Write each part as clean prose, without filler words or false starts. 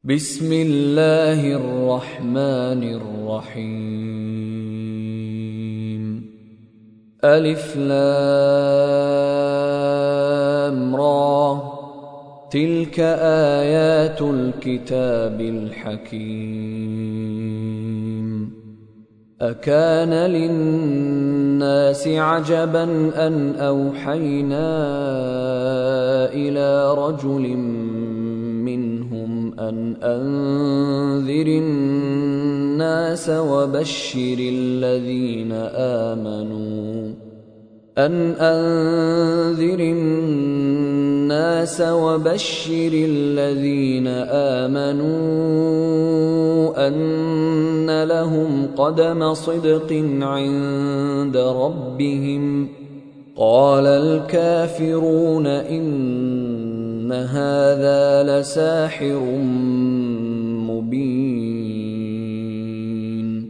بسم الله الرحمن الرحيم ألف لام را تلك آيات الكتاب الحكيم أكان للناس عجبا أن أوحينا إلى رجل منهم أن أنذر الناس وبشر الذين آمنوا أن لهم قدم صدق عند ربهم قال الكافرون إن هذا لساحر مبين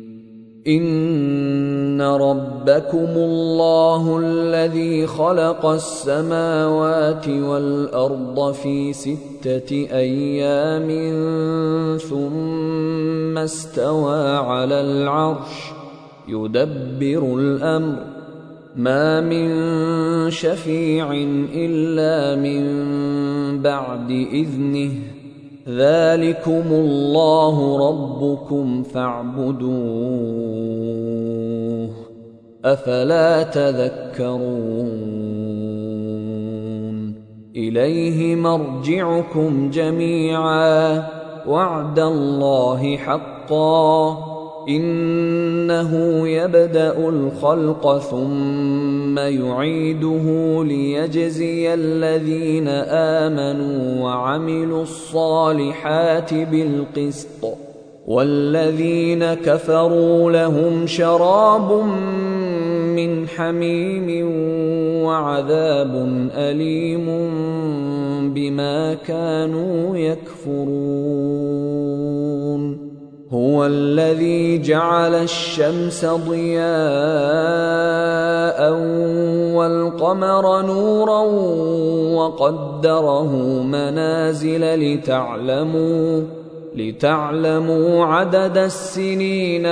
إن ربكم الله الذي خلق السماوات والأرض في 6 أيام ثم استوى على العرش يدبر الأمر ما من شفيع إلا من بعد إذنه ذلكم الله ربكم فاعبدوه أفلا تذكرون إليه مرجعكم جميعا وعد الله حقا إنه يبدأ الخلق ثم يعيده ليجزي الذين آمنوا وعملوا الصالحات بالقسط والذين كفروا لهم شراب من حميم وعذاب أليم بما كانوا يكفرون هو الذي جعل الشمس ضياء والقمر نورا وقدره منازل لتعلموا عدد السنين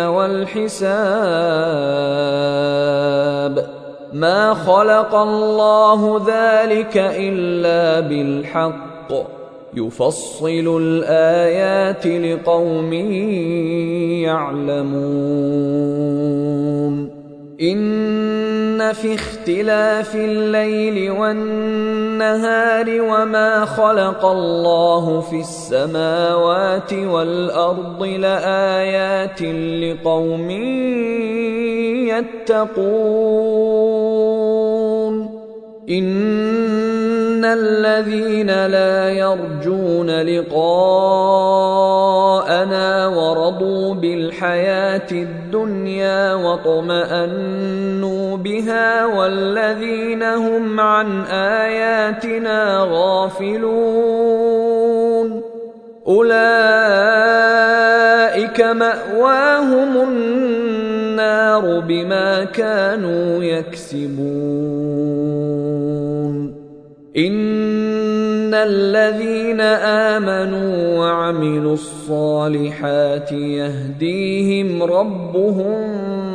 والحساب ما خلق الله ذلك إلا بالحق يفصل الآيات لقوم يعلمون إن في اختلاف الليل والنهار وما خلق الله في السماوات والأرض لآيات لقوم يتقون إن الذين لا يرجون لقاءنا ورضوا بالحياة الدنيا واطمأنوا بها والذين هم عن آياتنا غافلون أولئك مأواهم النار بما كانوا يكسبون إن الذين آمنوا وعملوا الصالحات يهديهم ربهم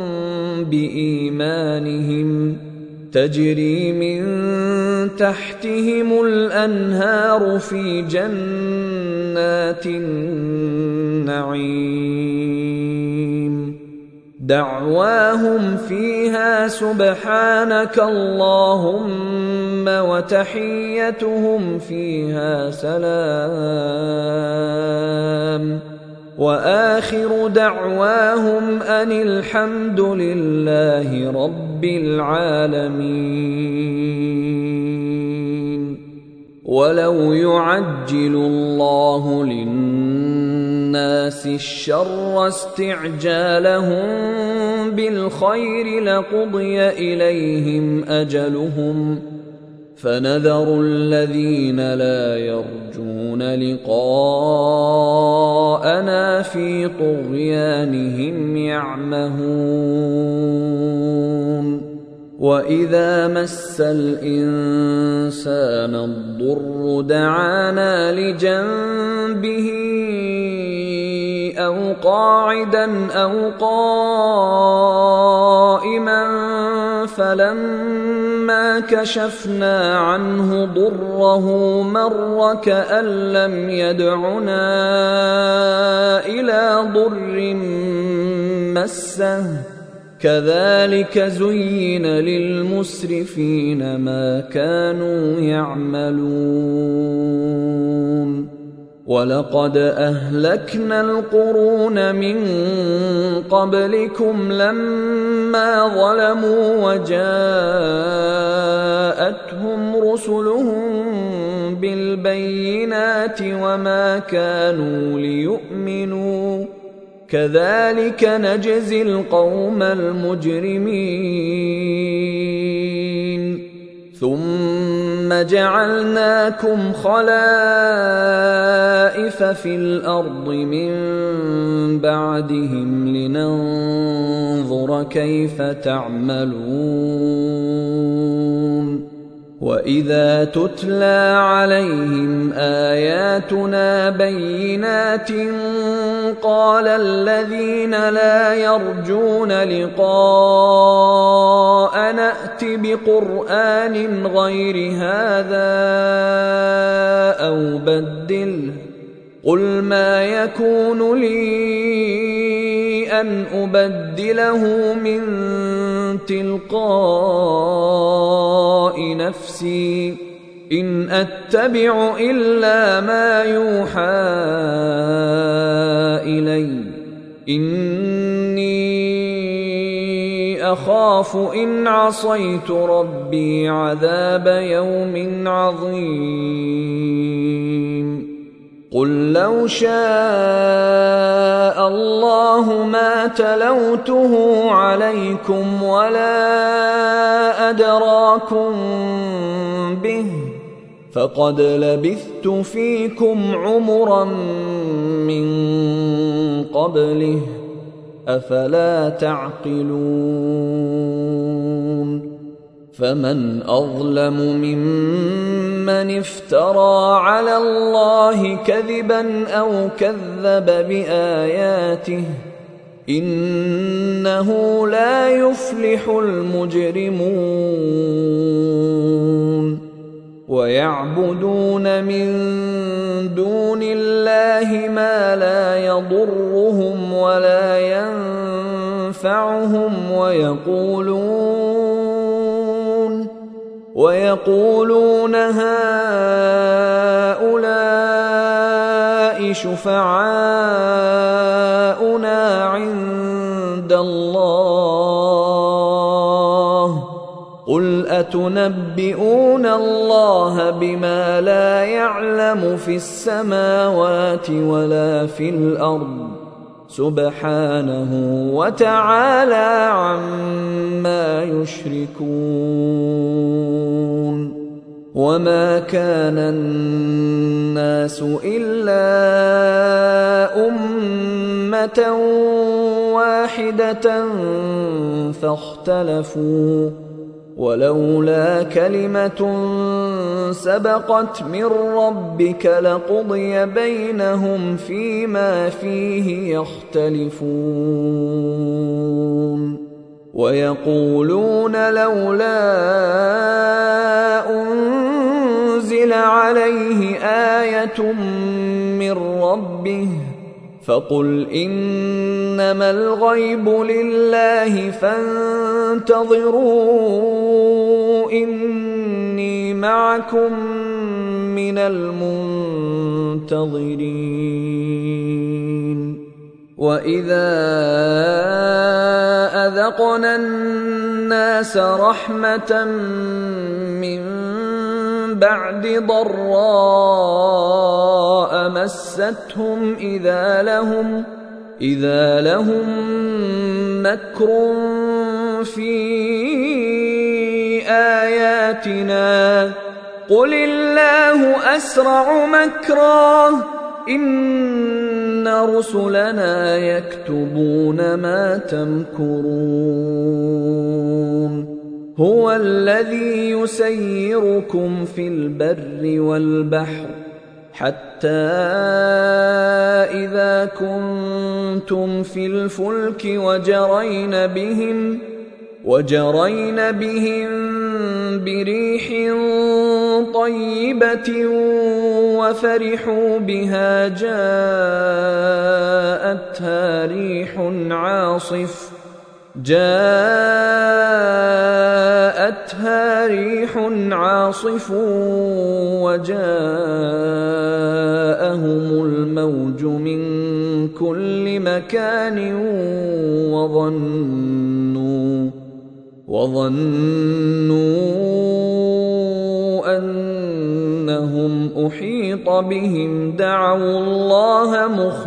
بإيمانهم تجري من تحتهم الأنهار في جنات النعيم دعواهم فيها سبحانك اللهم وتحيتهم فيها سلام وآخر دعواهم أن الحمد لله رب العالمين ولو يعجل الله للناس الشر استعجالهم بالخير لقضي إليهم أجلهم فنذر الذين لا يرجون لقاءنا في طغيانهم يعمهون وَإِذَا مَسَّ الْإِنسَانَ الضُّرُّ دَعَانَا لِجَنبِهِ أو قاعدا أو قائما فلما كشفنا عنه ضره مر كأن لم يدعنا إلى ضر مسه كذلك زين للمسرفين ما كانوا يعملون ولقد أهلكنا القرون من قبلكم لما ظلموا وجاءتهم رسلهم بالبينات وما كانوا ليؤمنوا كذلك نجزي القوم المجرمين ثم جعلناكم خلائف في الأرض من بعدهم لننظر كيف تعملون وإذا تتلى عليهم آياتنا بينات قال الذين لا يرجون لقاء نأت بقرآن غير هذا أو بدله قل ما يكون لي أن أبدله من تلقاء نفسي إن أتبع إلا ما يوحى إلي إني أخاف إن عصيت ربي عذاب يوم عظيم قل لو شاء الله ما تلوته عليكم ولا أدراكم به فقد لبثت فيكم عمرا من قبله أفلا تعقلون فمن أظلم ممن افترى على الله كذبا أو كذب بآياته إنه لا يفلح المجرمون ويعبدون من دون الله ما لا يضرهم ولا ينفعهم ويقولون هؤلاء شفعاؤنا عند الله قل أتنبئون الله بما لا يعلم في السماوات ولا في الأرض سبحانه وتعالى عما يشركون وما كان الناس إلا أمة واحدة فاختلفوا ولولا كلمة سبقت من ربك لقضي بينهم فيما فيه يختلفون ويقولون لولا أنزل عليه آية من ربه فقل إنما الغيب لله فانتظروا إني معكم من المنتظرين وإذا أذقنا الناس رحمة من بعد ضراء مستهم إذا لهم مكر في آياتنا قل الله أسرع مكرا إن رسلنا يكتبون ما تمكرون هو الذي يسيركم في البر والبحر حتى إذا كنتم في الفلك وجرين بهم بريح طيبة وفرحوا بها جاءتها ريح عاصف وجاءهم الموج من كل مكان وظنوا أنهم أحيط بهم دعوا الله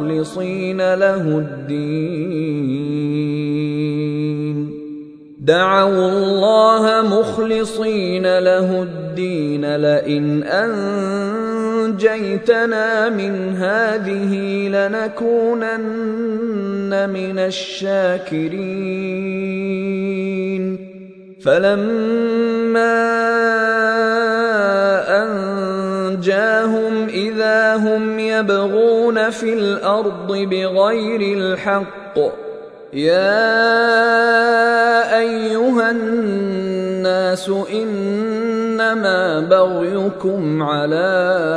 مخلصين له الدين لئن أنجيتنا من هذه لنكونن من الشاكرين فلما أنجاهم إذا هم يبغون في الأرض بغير الحق يا أيها الناس إنما بغيكم على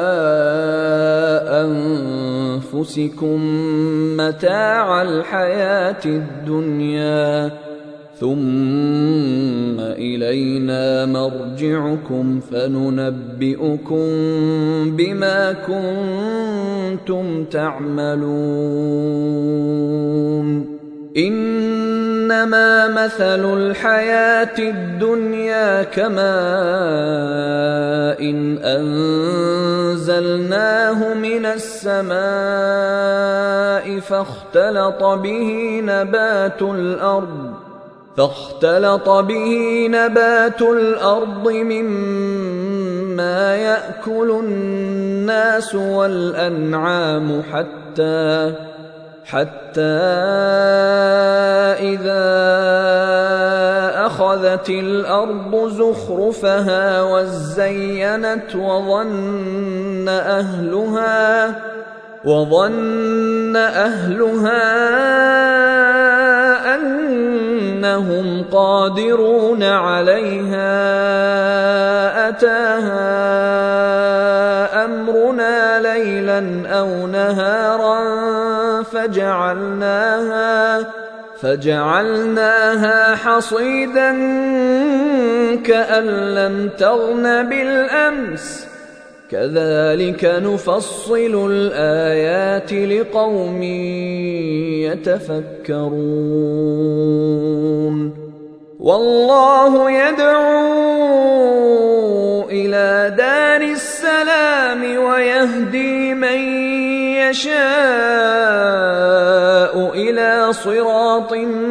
أنفسكم متاع الحياة الدنيا ثم إلينا مرجعكم فننبئكم بما كنتم تعملون إنما مثل الحياة الدنيا كماء إن أنزلناه من السماء فاختلط به نبات الأرض مما يأكل الناس والأنعام حتى إذا أخذت الأرض زخرفها وزينت وظن أهلها أنهم قادرون عليها أتاها أمرنا ليلا أو نهارا فجعلناها حصيدا كأن لم تغن بالأمس كذلك نفصل الآيات لقوم يتفكرون والله يدعو إلى دار السلام ويهدي من يشاء إلى صراط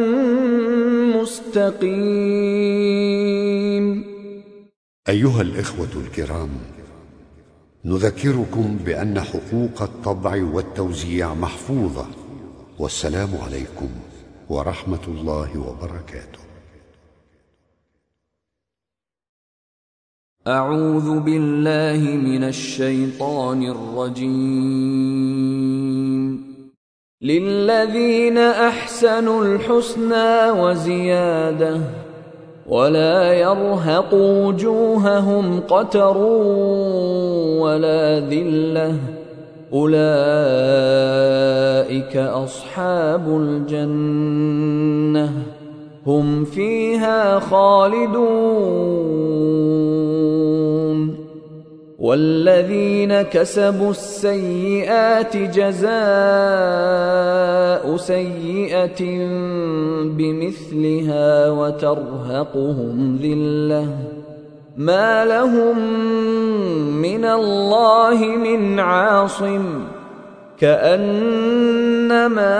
مستقيم. أيها الإخوة الكرام، نذكركم بأن حقوق الطبع والتوزيع محفوظة، والسلام عليكم ورحمة الله وبركاته. أعوذ بالله من الشيطان الرجيم. للذين أحسنوا الحسنى وزيادة ولا يرهق وجوههم قتر ولا ذلة أولئك أصحاب الجنة هم فيها خالدون. والذين كسبوا السيئات جزاء سيئة بمثلها وترهقهم ذلة ما لهم من الله من عاصم كأنما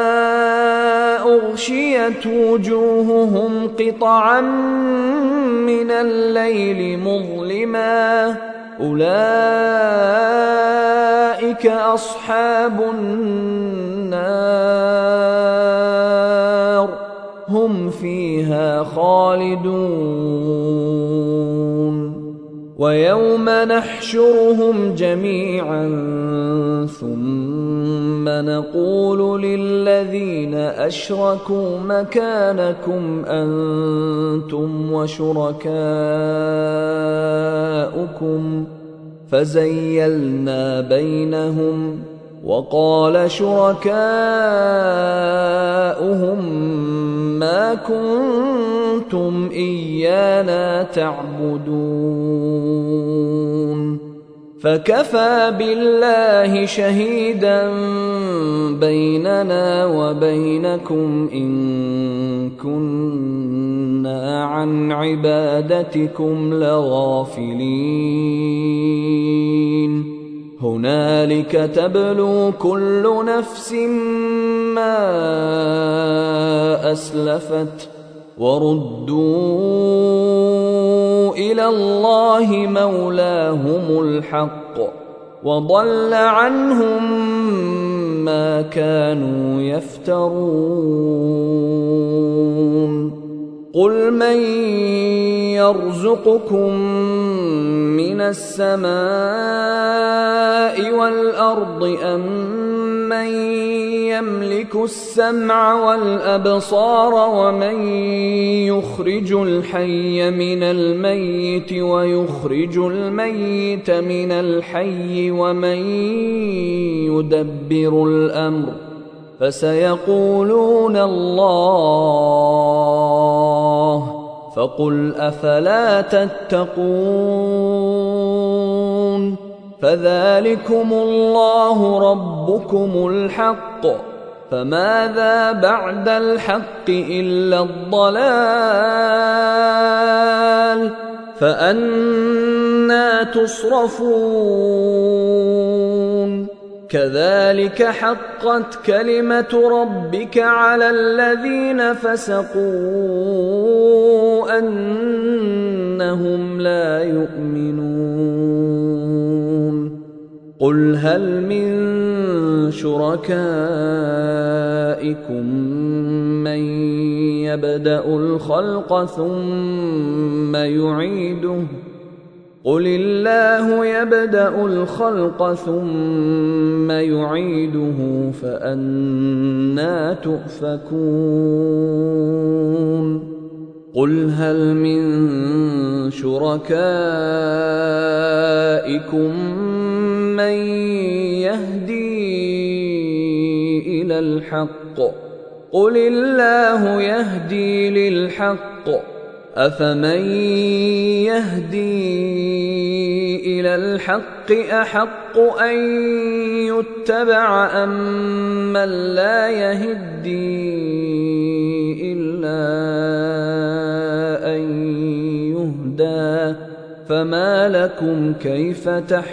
أغشيت وجوههم قطعا من الليل مظلما أولئك أصحاب النار هم فيها خالدون. ويوم نحشرهم جميعا ثم نقول للذين أشركوا مكانكم أنتم وشركاؤكم فزيلنا بينهم وقال شركاؤهم ما كنتم إيانا تعبدون فكفى بالله شهيدا بيننا وبينكم إن كنا عن عبادتكم لغافلين هنالك تبلو كل نفس ما أسلفت وردوا إلى الله مولاهم الحق وضل عنهم ما كانوا يفترون قل من يرزقكم من السماء والأرض أم من يملك السمع والأبصار ومن يخرج الحي من الميت ويخرج الميت من الحي ومن يدبر الأمر فسيقولون الله فقل أفلا تتقون فذلكم الله ربكم الحق فماذا بعد الحق إلا الضلال فأنى تصرفون كذلك حقت كلمة ربك على الذين فسقوا أنهم لا يؤمنون قل هل من شركائكم من يبدأ الخلق ثم يعيده قل الله يبدأ الخلق ثم يعيده فأنى تؤفكون قل هل من شركائكم من يهدي إلى الحق قل الله يهدي للحق أفمن يهدي إلى الحق أحق أن يتبع أم من لا يهدي إلا أن يهدى فما لكم كيف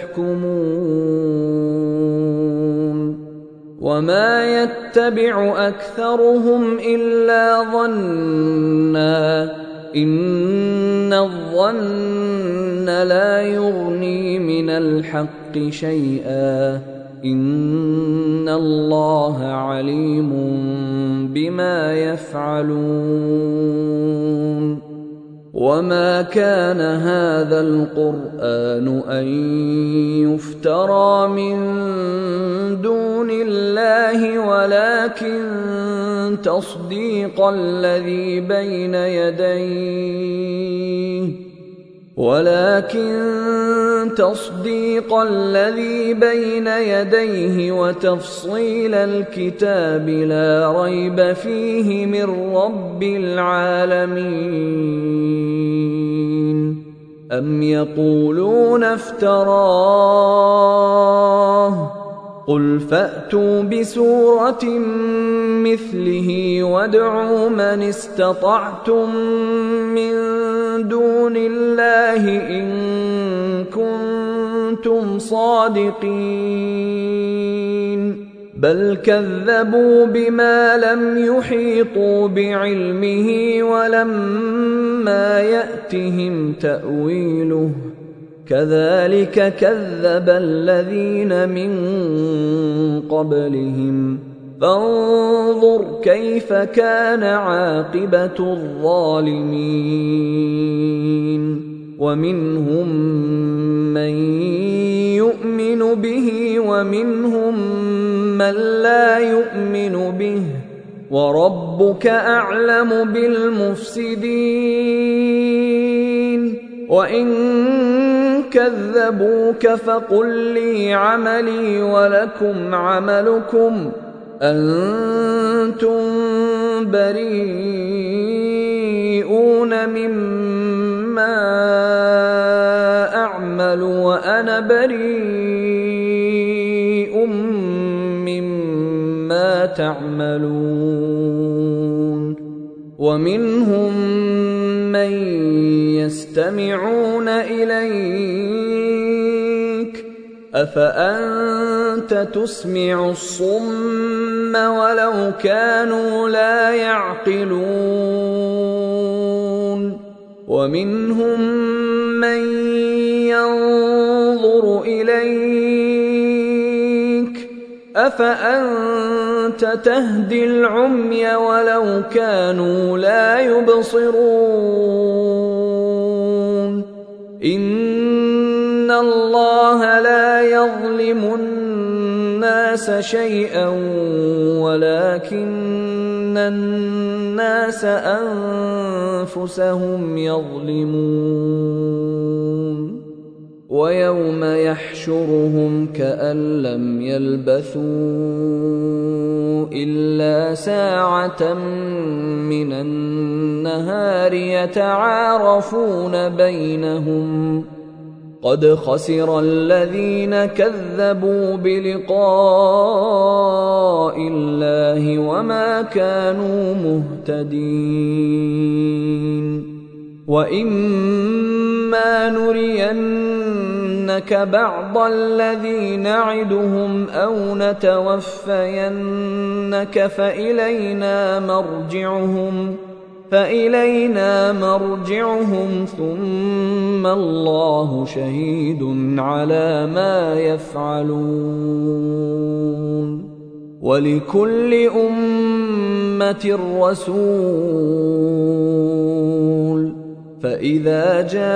تحكمون وما يتبع أكثرهم إلا ظنًّا إن الظن لا يغني من الحق شيئا إن الله عليم بما يفعلون وما كان هذا القرآن أن يفترى من دون الله ولكن تصديق الذي بين يديه وتفصيل الكتاب لا ريب فيه من رب العالمين أم يقولون افتراه قل فأتوا بسورة مثله وادعوا من استطعتم من دون الله إن كنتم صادقين بل كذبوا بما لم يحيطوا بعلمه ولما يأتهم تأويله كذلك كذب الذين من قبلهم فانظر كيف كان عاقبة الظالمين ومنهم من يؤمن به ومنهم من لا يؤمن به وربك أعلم بالمفسدين وإن كذبوك فقل لي عملي ولكم عملكم أنتم بريئون مما أعمل وأنا بريء مما تعملون ومنهم من يستمعون إليك أفأنت تسمع الصم ولو كانوا لا يعقلون ومنهم من ينظر إليك أفأنت تهدي العمي ولو كانوا لا يبصرون إن الله لا يظلم الناس شيئا ولكن الناس أنفسهم يظلمون ويوم يحشرهم كأن لم يلبثوا إلا ساعة من النهار يتعارفون بينهم قد خسر الذين كذبوا بلقاء الله وما كانوا مهتدين وإما نرينك بعض الذي نعدهم أو نتوفينك فإلينا مرجعهم ثم الله شهيد على ما يفعلون ولكل أمة رسول فإذا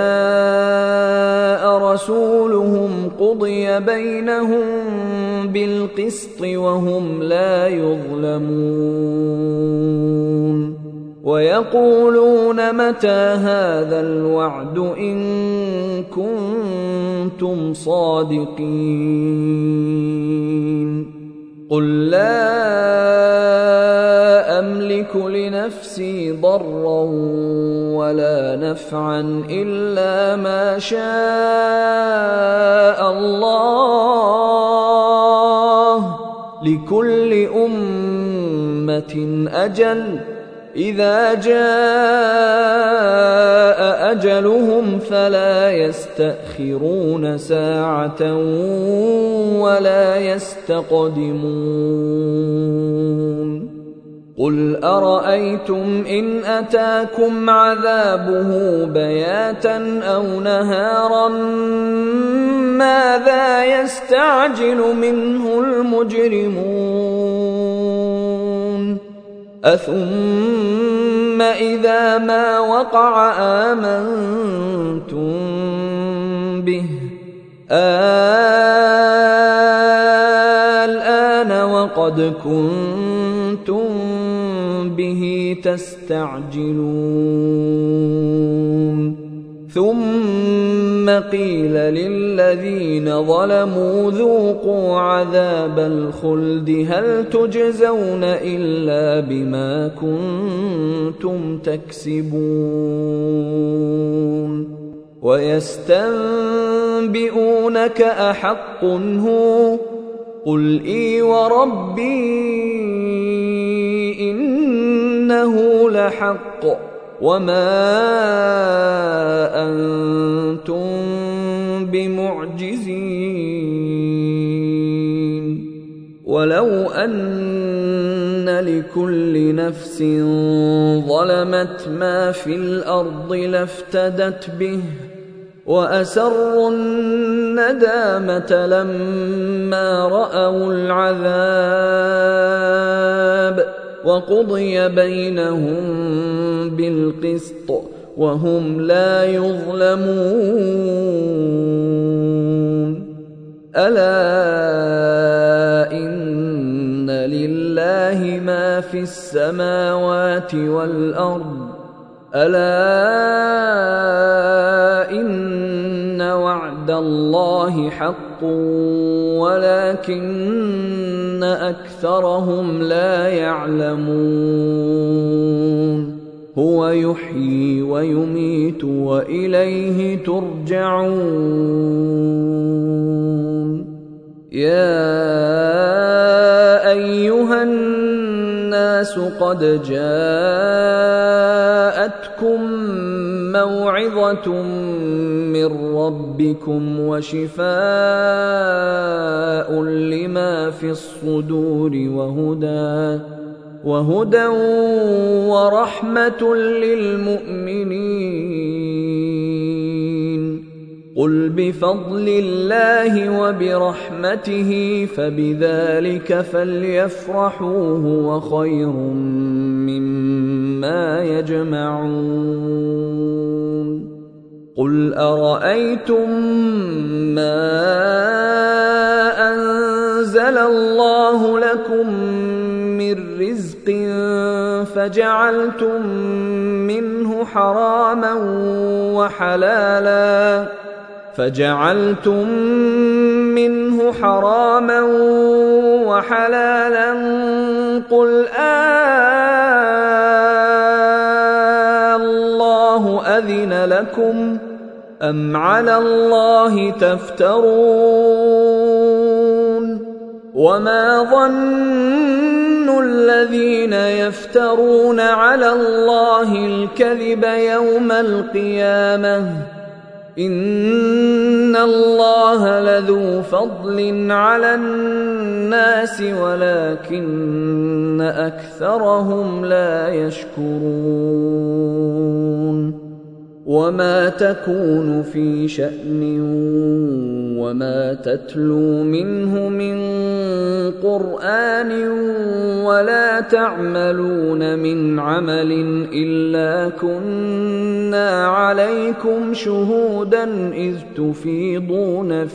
جاء رسولهم قضي بينهم بالقسط وهم لا يظلمون ويقولون متى هذا الوعد إن كنتم صادقين قل لا أملك لنفسي ضرا ولا نفعا إلا ما شاء الله لكل أمة أجل إذا جاء أجلهم فلا يستأخرون ساعة ولا يستقدمون قل أرأيتم إن أتاكم عذابه بياتا أو نهارا ماذا يستعجل منه المجرمون أثم إذا ما وقع آمنتم به الآن وقد كنتم به تستعجلون ثم قيل للذين ظلموا ذوقوا عذاب الخلد هل تجزون إلا بما كنتم تكسبون ويستنبئونك أحق هو قل إي وربي إنه لحق وما أنتم بمعجزين ولو أن لكل نفس ظلمت ما في الأرض لافتدت به وأسروا الندامة لما رأوا العذاب وقضي بينهم بالقسط وهم لا يظلمون ألا إن لله ما في السماوات والأرض ألا إن وعد الله حق ولكن أكثرهم لا يعلمون هو يحيي ويميت وإليه ترجعون يا أيها الناس قد جاءتكم موعظة من ربكم وشفاء لما في الصدور وهدى ورحمة للمؤمنين قل بفضل الله وبرحمته فبذلك فليفرحوا هو خير مما يجمعون قل أرأيتم ما أنزل الله لكم من رزق فجعلتم منه حراما وحلالا قل الله أذن لكم أم على الله تفترون وما ظن الذين يفترون على الله الكذب يوم القيامة إن الله لذو فضل على الناس ولكن أكثرهم لا يشكرون وما تكون في شأن وما تتلو منه من قرآن ولا تعملون من عمل إلا كنا عليكم شهودا إذ تفيضون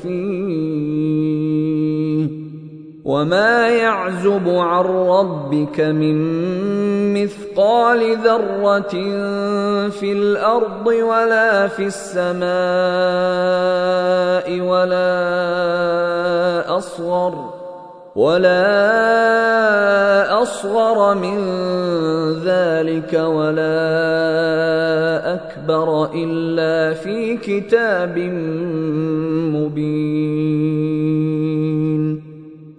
فيه وما يعزب عن ربك من مثقال ذرة في الأرض ولا في السماء ولا أصغر من ذلك ولا أكبر إلا في كتاب مبين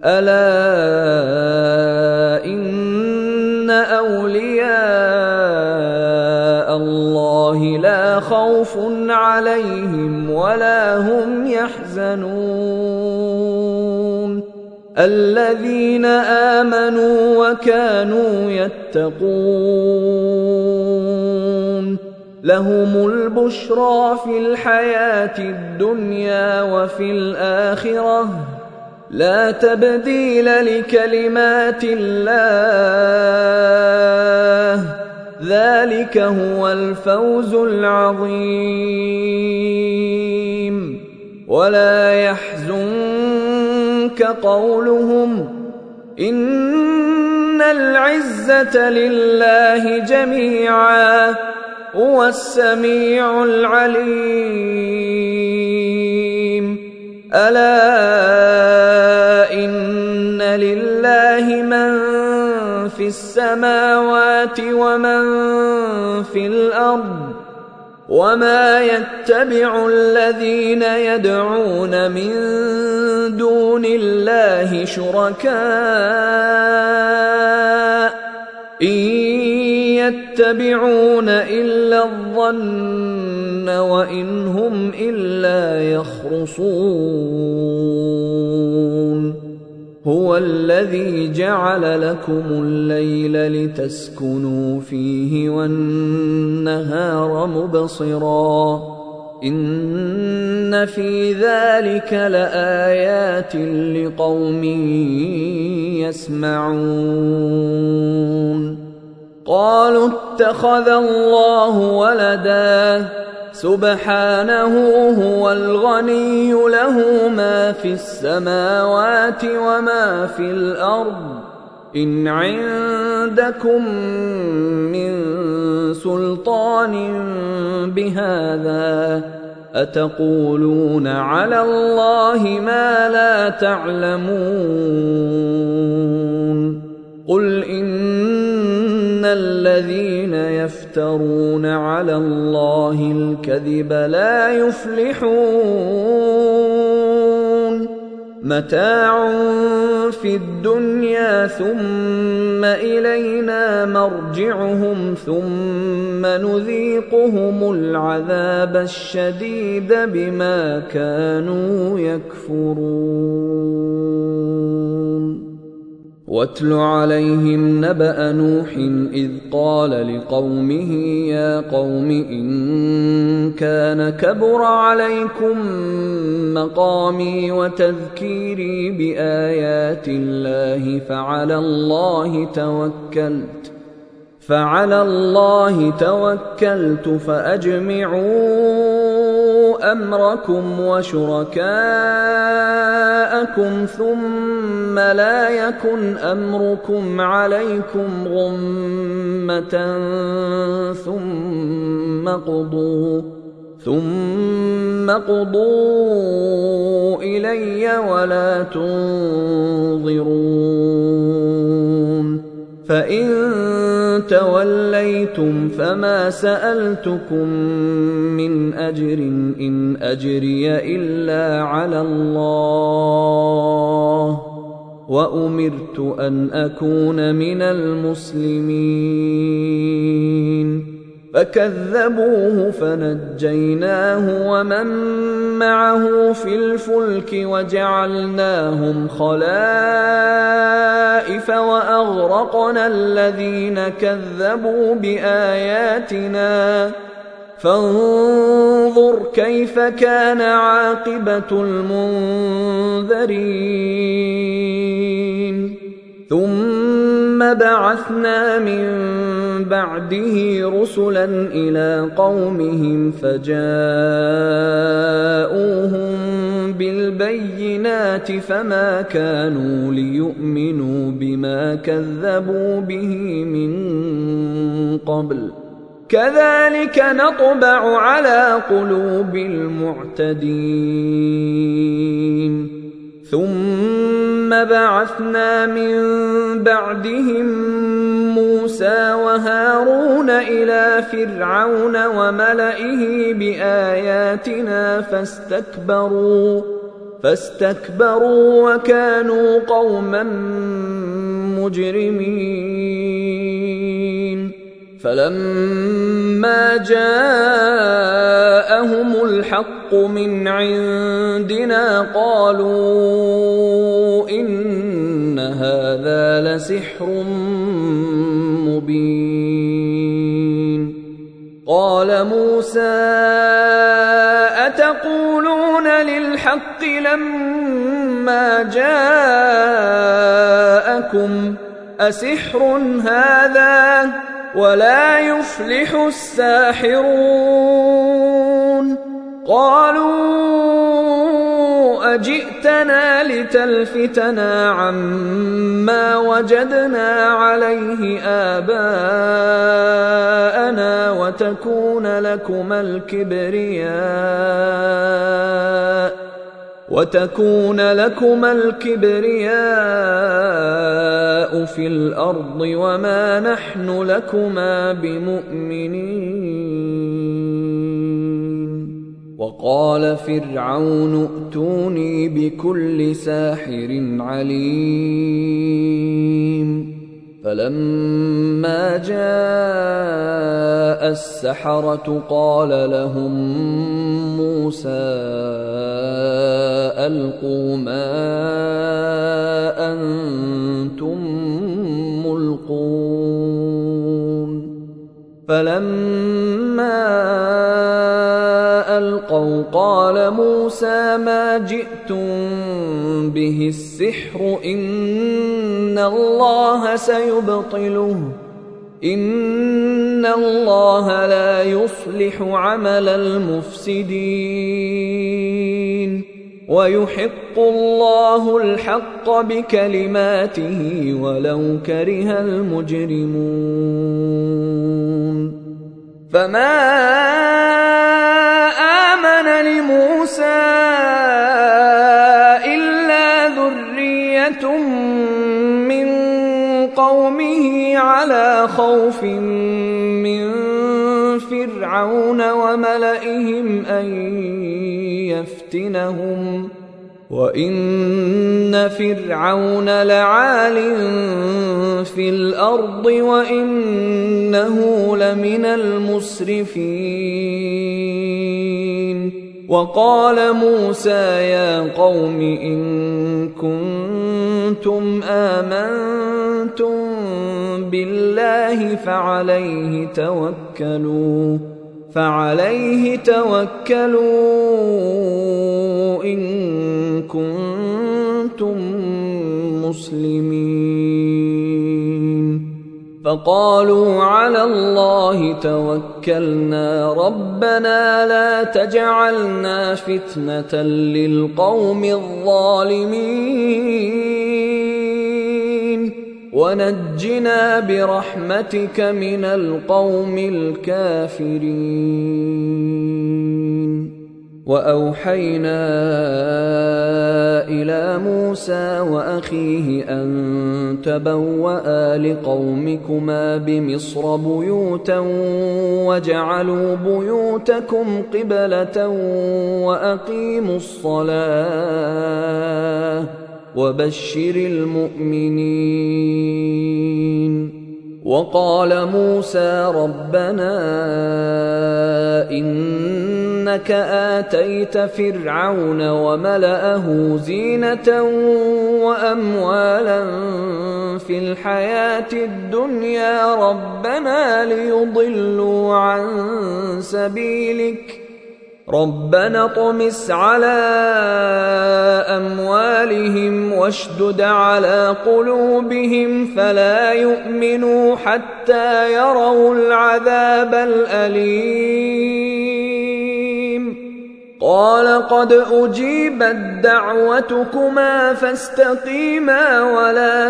ألا إن أولياء الله لا خوف عليهم ولا هم يحزنون الذين آمنوا وكانوا يتقون لهم البشرى في الحياة الدنيا وفي الآخرة لا تبديل لكلمات الله ذلك هو الفوز العظيم ولا يحزنك قولهم إن العزة لله جميعا هو السميع العليم ألا إن لله من في السماوات ومن في الأرض وما يتبع الذين يدعون من دون الله شركاء إن يتبعون إلا الظن وإن هم إلا يخرصون هو الذي جعل لكم الليل لتسكنوا فيه والنهار مبصرا إن في ذلك لآيات لقوم يسمعون قالوا اتخذ الله ولدا سبحانه هو الغني له ما في السماوات وما في الأرض إن عندكم من سلطان بهذا أتقولون على الله ما لا تعلمون قل إن الذين يفترون على الله الكذب لا يفلحون متاع في الدنيا ثم إلينا مرجعهم ثم نذيقهم العذاب الشديد بما كانوا يكفرون واتل عليهم نبأ نوح إذ قال لقومه يا قوم إن كان كبر عليكم مقامي وتذكيري بآيات الله فعلى الله توكلت فأجمعوا أمركم وشركاءكم ثم لا يكن أمركم عليكم غمة ثم قضوا إلي ولا تنظرون فإن توليتم فما سألتكم من أجر إن أجري إلا على الله وأمرت أن أكون من المسلمين فكذبوه فنجيناه ومن معه في الفلك وجعلناهم خلائف وأغرقنا الذين كذبوا بآياتنا فانظر كيف كان عاقبة المنذرين ثم بعثنا من بعده رسلا إلى قومهم فجاءوهم بالبينات فما كانوا ليؤمنوا بما كذبوا به من قبل كذلك نطبع على قلوب المعتدين ثم بعثنا من بعدهم موسى وهارون إلى فرعون وملئه بآياتنا فاستكبروا وكانوا قوما مجرمين فلما جاءهم الحق من عندنا قالوا إن هذا لسحر مبين قال موسى أتقولون للحق لما جاءكم أسحر هذا ولا يفلح الساحرون قالوا أجئتنا لتلفتنا عما وجدنا عليه آباءنا وتكون لكما الكبرياء في الأرض وما نحن لكما بمؤمنين وقال فرعون ائتوني بكل ساحر عليم فلما جاء السحرة قال لهم موسى ألقوا ما أنتم ملقون فلما ألقوا قال موسى ما جئتم به السحر إن الله سيبطله إن الله لا يصلح عمل المفسدين ويحق الله الحق بكلماته ولو كره المجرمون فما آمن لموسى إلا ذرية من قومه على خوف من فرعون وملئهم أن يفتنهم وإن فرعون لعال في الأرض وإنه لمن المسرفين وقال موسى يا قوم إن كنتم آمنتم بالله فعليه توكلوا إن كنتم مسلمين فقالوا على الله توكلنا ربنا لا تجعلنا فتنة للقوم الظالمين ونجنا برحمتك من القوم الكافرين وأوحينا إلى موسى وأخيه أن تبوأ لقومكما بمصر بيوتا وجعلوا بيوتكم قبلة وأقيموا الصلاة وبشر المؤمنين وقال موسى ربنا إنك آتيت فرعون وملأه زينة وأموالا في الحياة الدنيا ربنا ليضلوا عن سبيلك ربنا اطمس على أموالهم واشدد على قلوبهم فلا يؤمنوا حتى يروا العذاب الأليم قال قد أجيبت دعوتكما فاستقيما ولا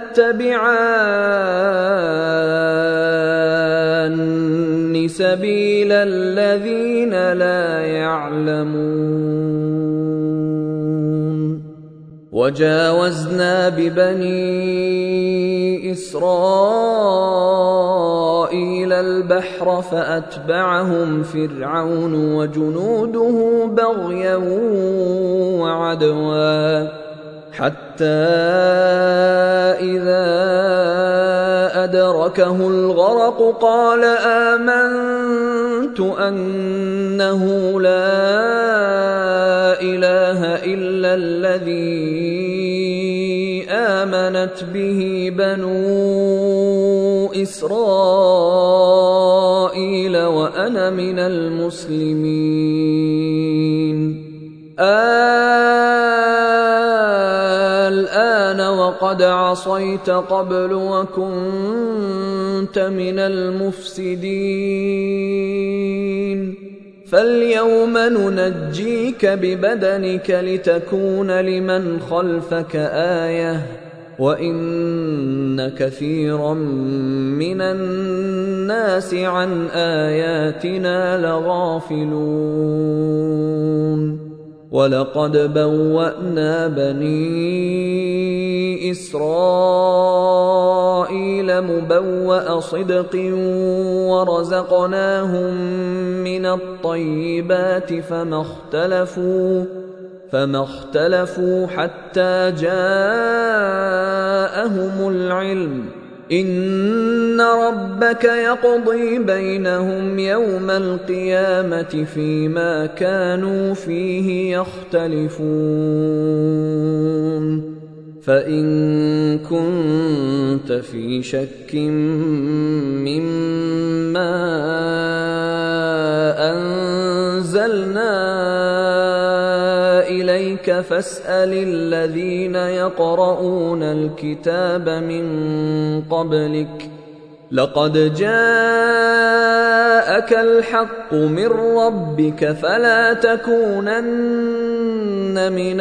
تتبعان سبيل الذين لا يعلمون وجاوزنا ببني إسرائيل البحر فأتبعهم فرعون وجنوده بغيا وعدوا حتى إذا أدركه الغرق قال آمنت أنه لا إله إلا الذي آمنت به بنو إسرائيل وأنا من المسلمين الآن وقد عصيت قبل وكنت من المفسدين فاليوم ننجيك ببدنك لتكون لمن خلفك آية وإن كثيرا من الناس عن آياتنا لغافلون ولقد بوأنا بني إسرائيل مبوأ صدق ورزقناهم من الطيبات فما اختلفوا حتى جاءهم العلم إن ربك يقضي بينهم يوم القيامة فيما كانوا فيه يختلفون فإن كنت في شك مما أنزلنا إليك فاسأل الذين يقرؤون الكتاب من قبلك لقد جاءك الحق من ربك فلا تكونن من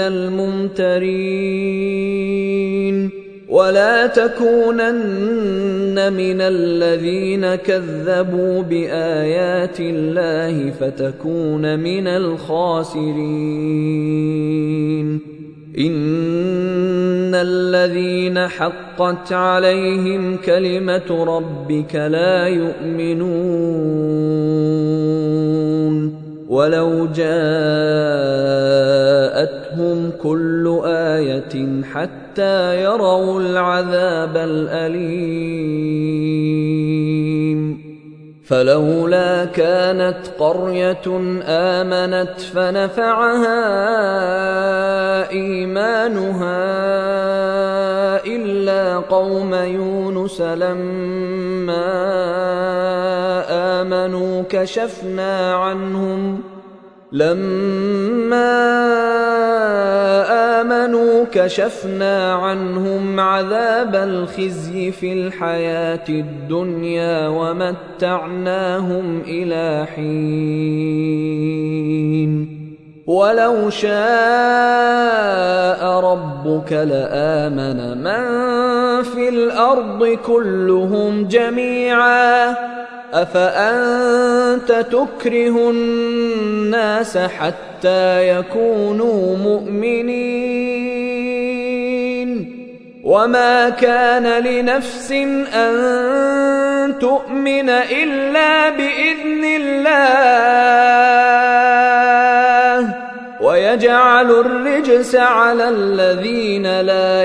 الممترين ولا تكونن من الذين كذبوا بآيات الله فتكون من الخاسرين إن الذين حقت عليهم كلمة ربك لا يؤمنون ولو جاءتهم كل آية حتى يروا العذاب الأليم فلولا كانت قرية آمنت فنفعها إيمانها إلا قوم يونس لما آمنوا كشفنا عنهم عذاب الخزي في الحياة الدنيا ومتعناهم إلى حين ولو شاء ربك لآمن من في الأرض كلهم جميعا أفأنت تكره الناس حتى يكونوا مؤمنين وما كان لنفس أن تؤمن إلا بإذن الله ويجعل الرجس على الذين لا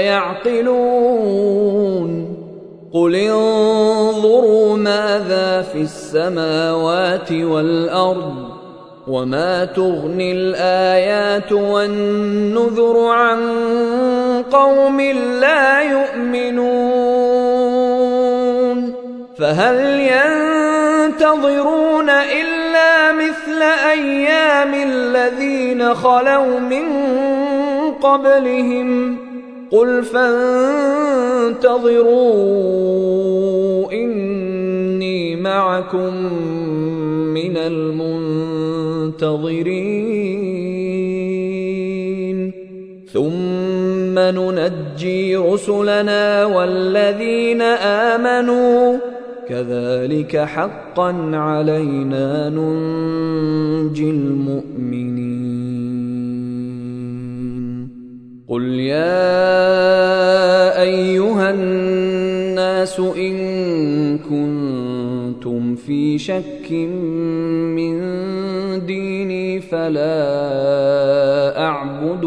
يعقلون قل انظروا ماذا في السماوات والأرض وما تغني الآيات والنذر عن قوم لا يؤمنون فهل ينتظرون إلا مثل أيام الذين خلوا من قبلهم قل فانتظروا إني معكم من المنتظرين ثم ننجي رسلنا والذين آمنوا كذلك حقا علينا ننجي المؤمنين قل يا أيها الناس إن كنتم في شك من ديني فلا أعبد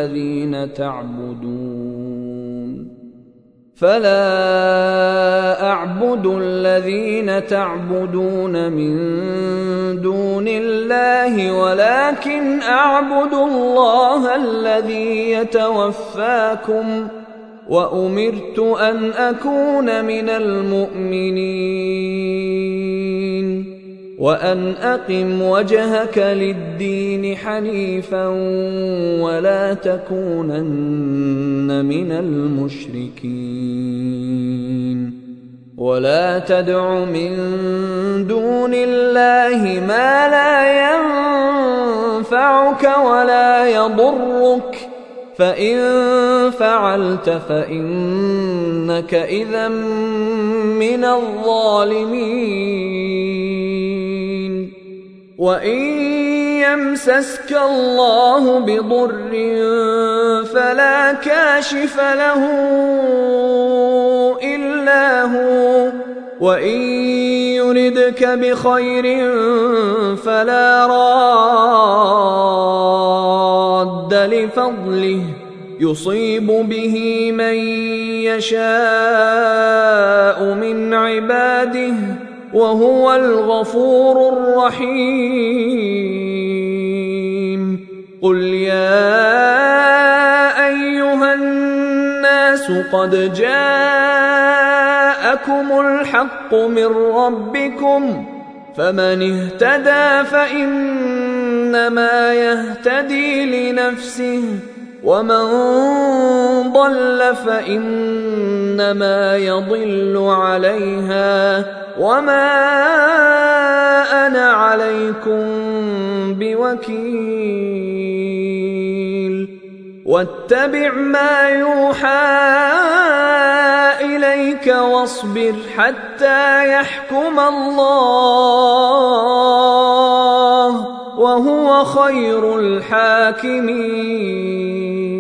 الذين تعبدون من دون الله ولكن أعبد الله الذي يتوفاكم وأمرت أن أكون من المؤمنين وأن أقم وجهك للدين حنيفا ولا تكونن من المشركين ولا تدع من دون الله ما لا ينفعك ولا يضرك فإن فعلت فإنك إذا من الظالمين وإن يمسسك الله بضر فلا كاشف له إلا هو وإن يردك بخير فلا راد لفضله يصيب به من يشاء من عباده وهو الغفور الرحيم قل يا أيها الناس قد جاءكم الحق من ربكم فمن اهتدى فإنما يهتدي لنفسه ومن ضل فإنما يضل عليها وما أنا عليكم بوكيل واتبع ما يوحى إليك واصبر حتى يحكم الله وهو خير الحاكمين.